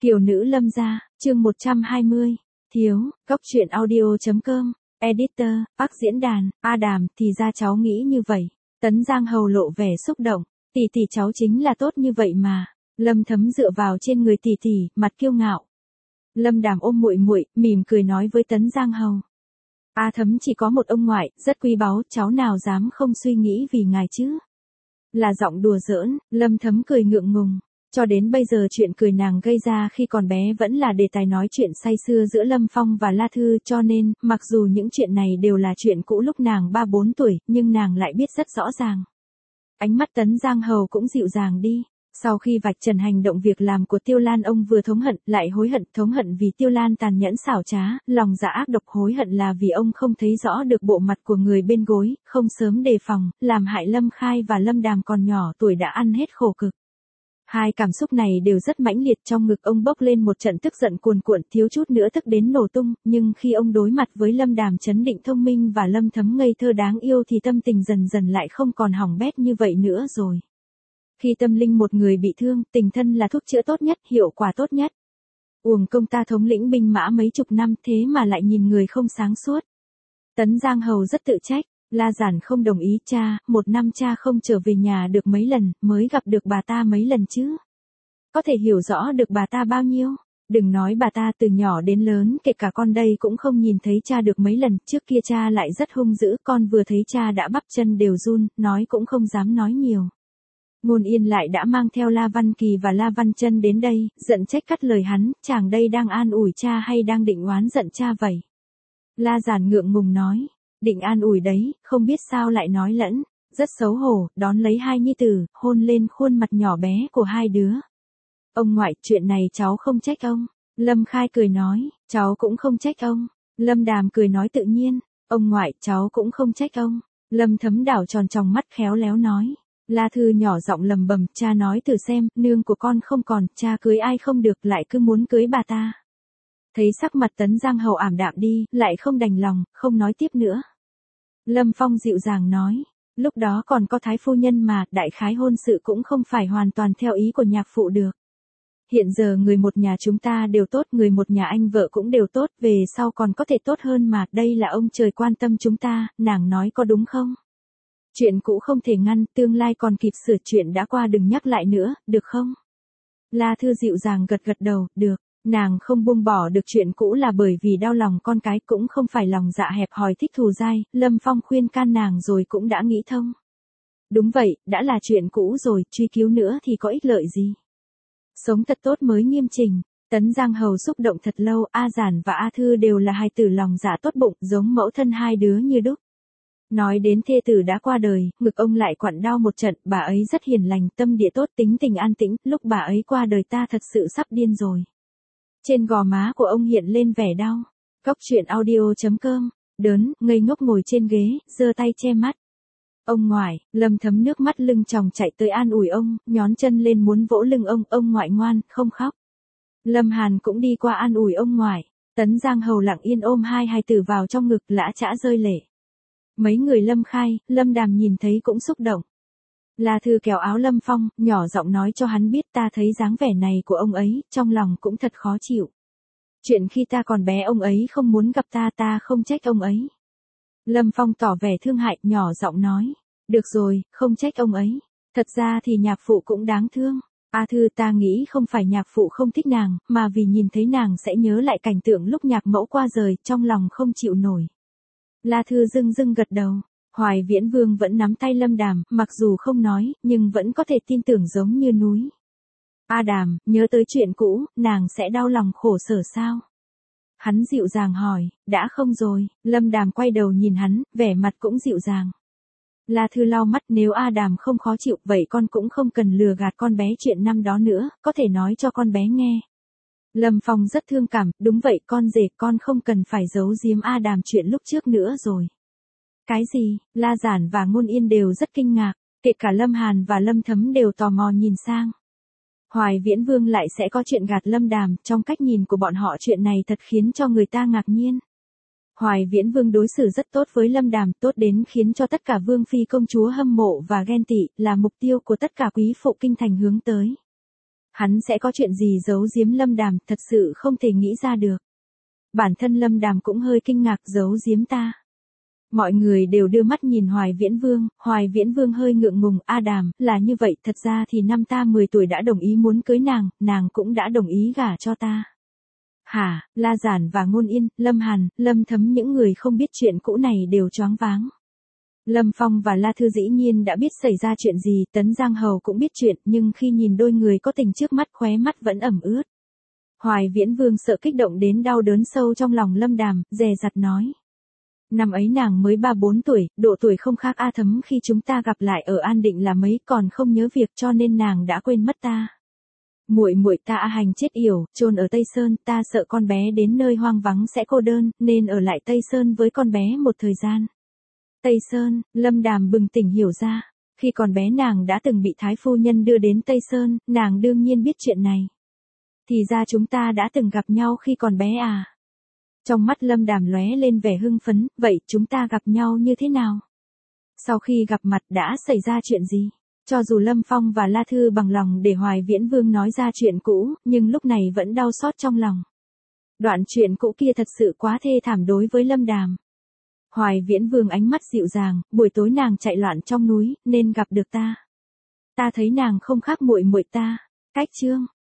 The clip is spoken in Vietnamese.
Kiều nữ Lâm gia, chương 120. Thiếu, Cốc truyện audio.com, editor, Park diễn đàn, Adam, thì ra cháu nghĩ như vậy. Tấn Giang Hầu lộ vẻ xúc động, tỷ cháu chính là tốt như vậy mà. Lâm Thấm dựa vào trên người tỷ, mặt kiêu ngạo. Lâm Đàm ôm muội, mỉm cười nói với Tấn Giang Hầu. A Thấm chỉ có một ông ngoại, rất quý báu, cháu nào dám không suy nghĩ vì ngài chứ. Là giọng đùa giỡn, Lâm Thấm cười ngượng ngùng. Cho đến bây giờ chuyện cười nàng gây ra khi còn bé vẫn là đề tài nói chuyện say sưa giữa Lâm Phong và La Thư, cho nên, mặc dù những chuyện này đều là chuyện cũ lúc nàng 3-4 tuổi, nhưng nàng lại biết rất rõ ràng. Ánh mắt Tấn Giang Hầu cũng dịu dàng đi. Sau khi vạch trần hành động việc làm của Tiêu Lan, ông vừa thống hận, lại hối hận, thống hận vì Tiêu Lan tàn nhẫn xảo trá, lòng dạ ác độc, hối hận là vì ông không thấy rõ được bộ mặt của người bên gối, không sớm đề phòng, làm hại Lâm Khai và Lâm Đàm còn nhỏ tuổi đã ăn hết khổ cực. Hai cảm xúc này đều rất mãnh liệt, trong ngực ông bốc lên một trận tức giận cuồn cuộn, thiếu chút nữa tức đến nổ tung, nhưng khi ông đối mặt với Lâm Đàm trấn định thông minh và Lâm Thấm ngây thơ đáng yêu thì tâm tình dần dần lại không còn hỏng bét như vậy nữa rồi. Khi tâm linh một người bị thương, tình thân là thuốc chữa tốt nhất, hiệu quả tốt nhất. Uổng công ta thống lĩnh binh mã mấy chục năm thế mà lại nhìn người không sáng suốt. Tấn Giang Hầu rất tự trách. La Giản không đồng ý, cha, một năm cha không trở về nhà được mấy lần, mới gặp được bà ta mấy lần chứ. Có thể hiểu rõ được bà ta bao nhiêu. Đừng nói bà ta, từ nhỏ đến lớn, kể cả con đây cũng không nhìn thấy cha được mấy lần, trước kia cha lại rất hung dữ, con vừa thấy cha đã bắp chân đều run, nói cũng không dám nói nhiều. Ngôn Yên lại đã mang theo La Văn Kỳ và La Văn Chân đến đây, giận trách cắt lời hắn, chàng đây đang an ủi cha hay đang định oán giận cha vậy? La Giản ngượng ngùng nói. Định an ủi đấy, không biết sao lại nói lẫn, rất xấu hổ, đón lấy hai nhi tử, hôn lên khuôn mặt nhỏ bé của hai đứa. Ông ngoại, chuyện này cháu không trách ông. Lâm Khai cười nói, cháu cũng không trách ông. Lâm Đàm cười nói tự nhiên, ông ngoại, cháu cũng không trách ông. Lâm Thấm đảo tròn tròng mắt khéo léo nói. La Thư nhỏ giọng lầm bầm, cha nói thử xem, nương của con không còn, cha cưới ai không được, lại cứ muốn cưới bà ta. Thấy sắc mặt Tấn Giang Hầu ảm đạm đi, lại không đành lòng, không nói tiếp nữa. Lâm Phong dịu dàng nói, lúc đó còn có thái phu nhân mà, đại khái hôn sự cũng không phải hoàn toàn theo ý của nhạc phụ được. Hiện giờ người một nhà chúng ta đều tốt, người một nhà anh vợ cũng đều tốt, về sau còn có thể tốt hơn mà, đây là ông trời quan tâm chúng ta, nàng nói có đúng không? Chuyện cũ không thể ngăn, tương lai còn kịp sửa, chuyện đã qua đừng nhắc lại nữa, được không? La Thư dịu dàng gật đầu, được. Nàng không buông bỏ được chuyện cũ là bởi vì đau lòng con cái, cũng không phải lòng dạ hẹp hòi thích thù dai, Lâm Phong khuyên can nàng rồi cũng đã nghĩ thông. Đúng vậy, đã là chuyện cũ rồi, truy cứu nữa thì có ích lợi gì. Sống thật tốt mới nghiêm trình. Tấn Giang Hầu xúc động thật lâu, A Giản và A Thư đều là hài tử lòng dạ tốt bụng, giống mẫu thân hai đứa như đúc. Nói đến thê tử đã qua đời, ngực ông lại quặn đau một trận, bà ấy rất hiền lành, tâm địa tốt, tính tình an tĩnh, lúc bà ấy qua đời ta thật sự sắp điên rồi. Trên gò má của ông hiện lên vẻ đau. Cốc truyện audio.com, đớn, ngây ngốc ngồi trên ghế, giơ tay che mắt. Ông ngoại, Lâm Thấm nước mắt lưng tròng chạy tới an ủi ông, nhón chân lên muốn vỗ lưng ông ngoại ngoan, không khóc. Lâm Hàn cũng đi qua an ủi ông ngoại. Tấn Giang Hầu lặng yên ôm hai hài tử vào trong ngực, lã chã rơi lệ. Mấy người Lâm Khai, Lâm Đàm nhìn thấy cũng xúc động. La Thư kéo áo Lâm Phong, nhỏ giọng nói cho hắn biết, ta thấy dáng vẻ này của ông ấy, trong lòng cũng thật khó chịu. Chuyện khi ta còn bé ông ấy không muốn gặp ta không trách ông ấy. Lâm Phong tỏ vẻ thương hại, nhỏ giọng nói. Được rồi, không trách ông ấy. Thật ra thì nhạc phụ cũng đáng thương. A Thư, ta nghĩ không phải nhạc phụ không thích nàng, mà vì nhìn thấy nàng sẽ nhớ lại cảnh tượng lúc nhạc mẫu qua đời, trong lòng không chịu nổi. La Thư dưng gật đầu. Hoài Viễn Vương vẫn nắm tay Lâm Đàm, mặc dù không nói, nhưng vẫn có thể tin tưởng giống như núi. A Đàm, nhớ tới chuyện cũ, nàng sẽ đau lòng khổ sở sao? Hắn dịu dàng hỏi, đã không rồi, Lâm Đàm quay đầu nhìn hắn, vẻ mặt cũng dịu dàng. La Thư lau mắt, nếu A Đàm không khó chịu, vậy con cũng không cần lừa gạt con bé chuyện năm đó nữa, có thể nói cho con bé nghe. Lâm Phong rất thương cảm, đúng vậy con rể, con không cần phải giấu giếm A Đàm chuyện lúc trước nữa rồi. Cái gì? La Giản và Ngôn Yên đều rất kinh ngạc, kể cả Lâm Hàn và Lâm Thấm đều tò mò nhìn sang. Hoài Viễn Vương lại sẽ có chuyện gạt Lâm Đàm, trong cách nhìn của bọn họ chuyện này thật khiến cho người ta ngạc nhiên. Hoài Viễn Vương đối xử rất tốt với Lâm Đàm, tốt đến khiến cho tất cả vương phi công chúa hâm mộ và ghen tị, là mục tiêu của tất cả quý phụ kinh thành hướng tới. Hắn sẽ có chuyện gì giấu giếm Lâm Đàm, thật sự không thể nghĩ ra được. Bản thân Lâm Đàm cũng hơi kinh ngạc, giấu giếm ta. Mọi người đều đưa mắt nhìn Hoài Viễn Vương hơi ngượng ngùng, A Đàm, là như vậy, thật ra thì năm ta 10 tuổi đã đồng ý muốn cưới nàng cũng đã đồng ý gả cho ta. Hả, La Giản và Ngôn Yên, Lâm Hàn, Lâm Thấm những người không biết chuyện cũ này đều choáng váng. Lâm Phong và La Thư dĩ nhiên đã biết xảy ra chuyện gì, Tấn Giang Hầu cũng biết chuyện, nhưng khi nhìn đôi người có tình trước mắt khóe mắt vẫn ẩm ướt. Hoài Viễn Vương sợ kích động đến đau đớn sâu trong lòng Lâm Đàm, dè dặt nói. Năm ấy nàng mới 3-4 tuổi, độ tuổi không khác A Thấm khi chúng ta gặp lại ở An Định là mấy, còn không nhớ việc cho nên nàng đã quên mất ta. Muội muội ta A Hành chết yểu, chôn ở Tây Sơn, ta sợ con bé đến nơi hoang vắng sẽ cô đơn, nên ở lại Tây Sơn với con bé một thời gian. Tây Sơn, Lâm Đàm bừng tỉnh hiểu ra, khi còn bé nàng đã từng bị Thái phu nhân đưa đến Tây Sơn, nàng đương nhiên biết chuyện này. Thì ra chúng ta đã từng gặp nhau khi còn bé à? Trong mắt Lâm Đàm lóe lên vẻ hưng phấn, vậy chúng ta gặp nhau như thế nào? Sau khi gặp mặt đã xảy ra chuyện gì? Cho dù Lâm Phong và La Thư bằng lòng để Hoài Viễn Vương nói ra chuyện cũ, nhưng lúc này vẫn đau xót trong lòng. Đoạn chuyện cũ kia thật sự quá thê thảm đối với Lâm Đàm. Hoài Viễn Vương ánh mắt dịu dàng, buổi tối nàng chạy loạn trong núi, nên gặp được ta. Ta thấy nàng không khác muội muội ta. Cách chương